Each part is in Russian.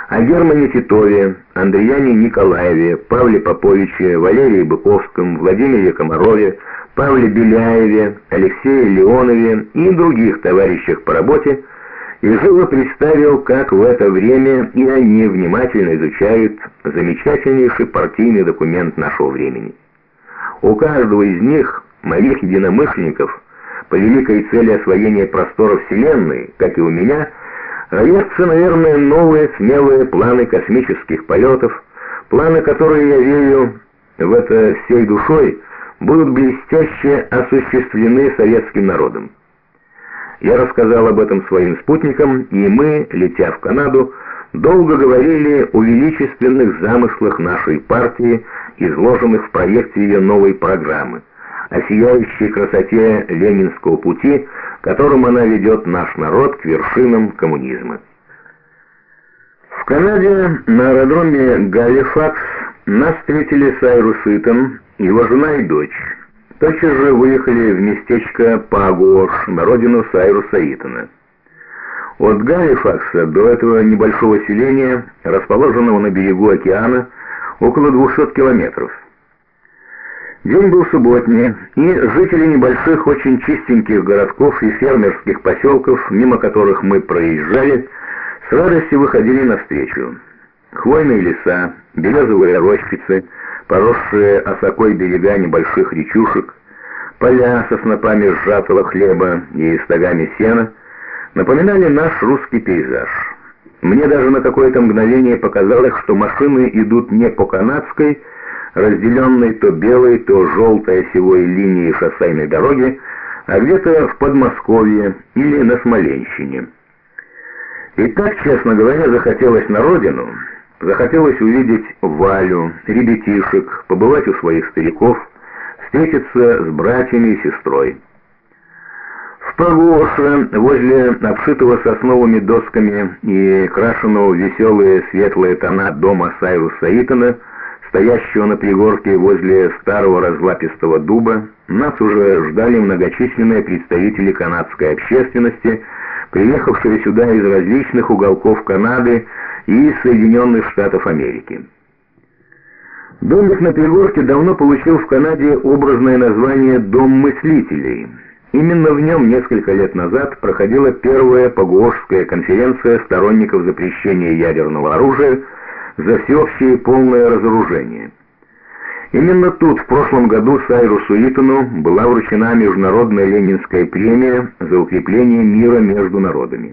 о Германе Титове, Андреяне Николаеве, Павле Поповиче, Валерии Быковском, Владимире Комарове, Павле Беляеве, Алексее Леонове и других товарищах по работе, и живо представил, как в это время и они внимательно изучают замечательнейший партийный документ нашего времени. У каждого из них, моих единомышленников, по великой цели освоения просторов Вселенной, как и у меня, роятся, наверное, новые смелые планы космических полетов, планы, которые, я верю в это всей душой, будут блестяще осуществлены советским народом. Я рассказал об этом своим спутникам, и мы, летя в Канаду, долго говорили о величественных замыслах нашей партии, изложенных в проекте ее новой программы, о сияющей красоте ленинского пути, которым она ведет наш народ к вершинам коммунизма. В Канаде на аэродроме Галифакс нас встретили Сайрус Итон, его жена и дочь. Тотчас же выехали в местечко Пагуош, на родину Сайруса Итона. От Галифакса до этого небольшого селения, расположенного на берегу океана, около 200 километров. День был субботний, и жители небольших, очень чистеньких городков и фермерских поселков, мимо которых мы проезжали, с радостью выходили навстречу. Хвойные леса, березовые рощицы, поросшие осокой берега небольших речушек, поля со снопами сжатого хлеба и стогами сена напоминали наш русский пейзаж. Мне даже на какое-то мгновение показалось, что машины идут не по канадской, разделенной то белой, то желтой осевой линией шоссейной дороги, а где-то в Подмосковье или на Смоленщине. И так, честно говоря, захотелось на родину, захотелось увидеть Валю, ребятишек, побывать у своих стариков, встретиться с братьями и сестрой. В Пагуоше, возле обшитого сосновыми досками и крашенного в веселые светлые тона дома Сайруса Итона, стоящего на пригорке возле старого разлапистого дуба, нас уже ждали многочисленные представители канадской общественности, приехавшие сюда из различных уголков Канады и Соединенных Штатов Америки. Домик на пригорке давно получил в Канаде образное название «Дом мыслителей». Именно в нем несколько лет назад проходила первая Пагуошская конференция сторонников запрещения ядерного оружия за всеобщее полное разоружение. Именно тут в прошлом году Сайрусу Итону была вручена Международная Ленинская премия за укрепление мира между народами.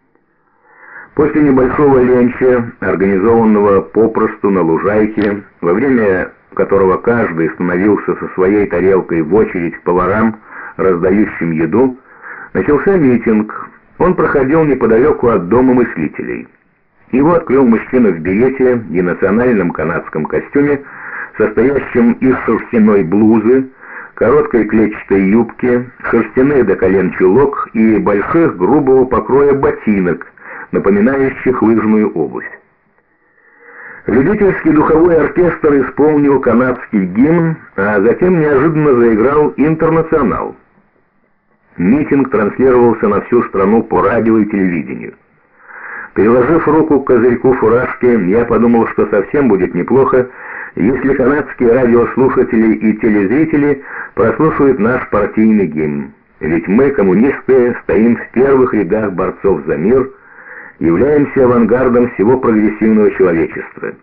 После небольшого ленча, организованного попросту на лужайке, во время которого каждый становился со своей тарелкой в очередь к поварам, раздающим еду, начался митинг. Он проходил неподалеку от дома мыслителей. Его открыл мужчина в берете и национальном канадском костюме, состоящем из шерстяной блузы, короткой клетчатой юбки, шерстяных до колен чулок и больших грубого покроя ботинок, напоминающих лыжную обувь. Любительский духовой оркестр исполнил канадский гимн, а затем неожиданно заиграл «Интернационал». Митинг транслировался на всю страну по радио и телевидению. Приложив руку к козырьку фуражки, я подумал, что совсем будет неплохо, если канадские радиослушатели и телезрители прослушают наш партийный гимн. Ведь мы, коммунисты, стоим в первых рядах борцов за мир, являемся авангардом всего прогрессивного человечества.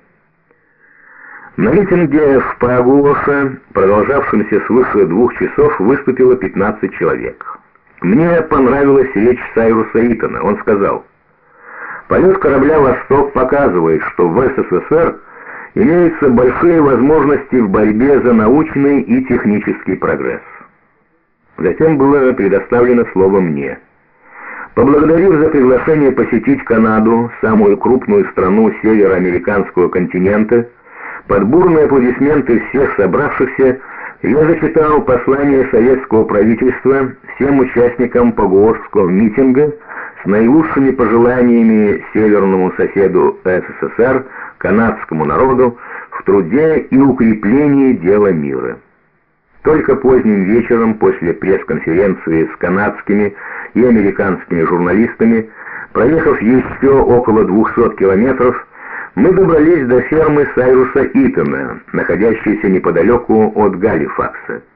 На митинге в Пагуоше, продолжавшемся свыше 2 часов, выступило 15 человек. Мне понравилась речь Сайруса Итона. Он сказал: «Полет корабля «Восток» показывает, что в СССР имеются большие возможности в борьбе за научный и технический прогресс». Затем было предоставлено слово мне. Поблагодарив за приглашение посетить Канаду, самую крупную страну североамериканского континента, под бурные аплодисменты всех собравшихся, я зачитал послание советского правительства всем участникам Пагуошского митинга с наилучшими пожеланиями северному соседу СССР, канадскому народу, в труде и укреплении дела мира. Только поздним вечером, после пресс-конференции с канадскими и американскими журналистами, проехав еще около 200 километров, Мы добрались до фермы Сайруса Итона, находящейся неподалеку от Галифакса.